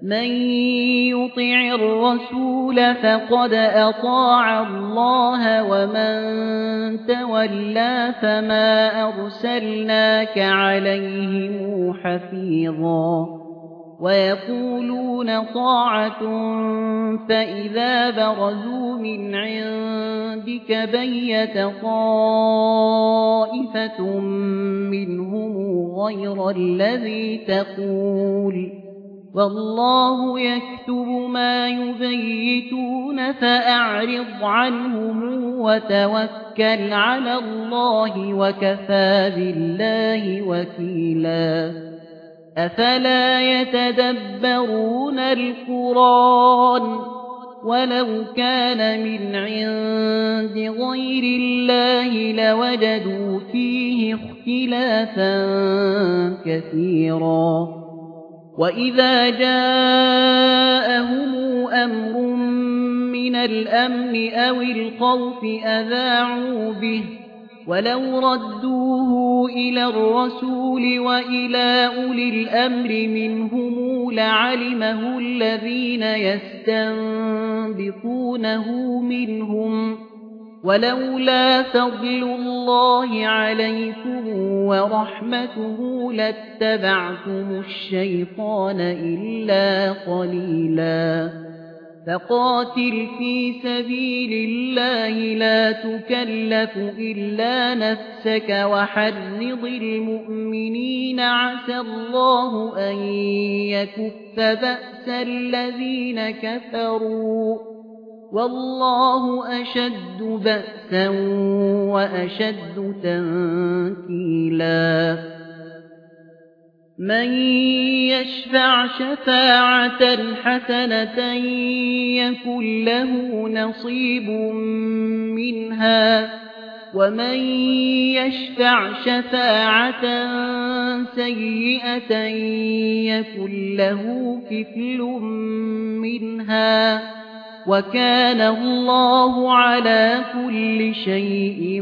من يطع الرسول فقد أطاع الله ومن تولى فما أرسلناك عليهم حفيظا ويقولون طاعة فإذا برزوا من عندك بيت طائفة منهم غير الذي تقول والله يكتب ما يبيتون فأعرض عنهم وتوكل على الله وكفى بالله وكيلا أفلا يتدبرون القرآن ولو كان من عند غير الله لوجدوا فيه اختلافا كثيرا وإذا جاءهم أمر من الأمن أو الخوف أذاعوا به ولو ردوه إلى الرسول وإلى أولي الأمر منهم لعلمه الذين يستنبطونه منهم ولولا فضل الله عليكم ورحمته لاتبعتم الشيطان إلا قليلا فقاتل في سبيل الله لا تكلف إلا نفسك وحرض المؤمنين عسى الله أن يكف بأس الذين كفروا والله أشد بأسا وأشد تنكيلا من يشفع شفاعة حسنة يكن له نصيب منها ومن يشفع شفاعة سيئة يكن له كفل منها وكان الله على كل شيء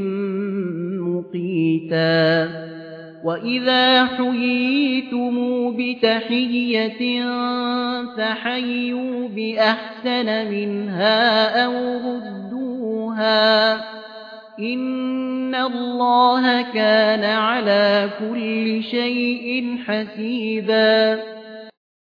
مقيتا وإذا حييتم بتحية فحيوا بأحسن منها أو ردوها إن الله كان على كل شيء حسيبا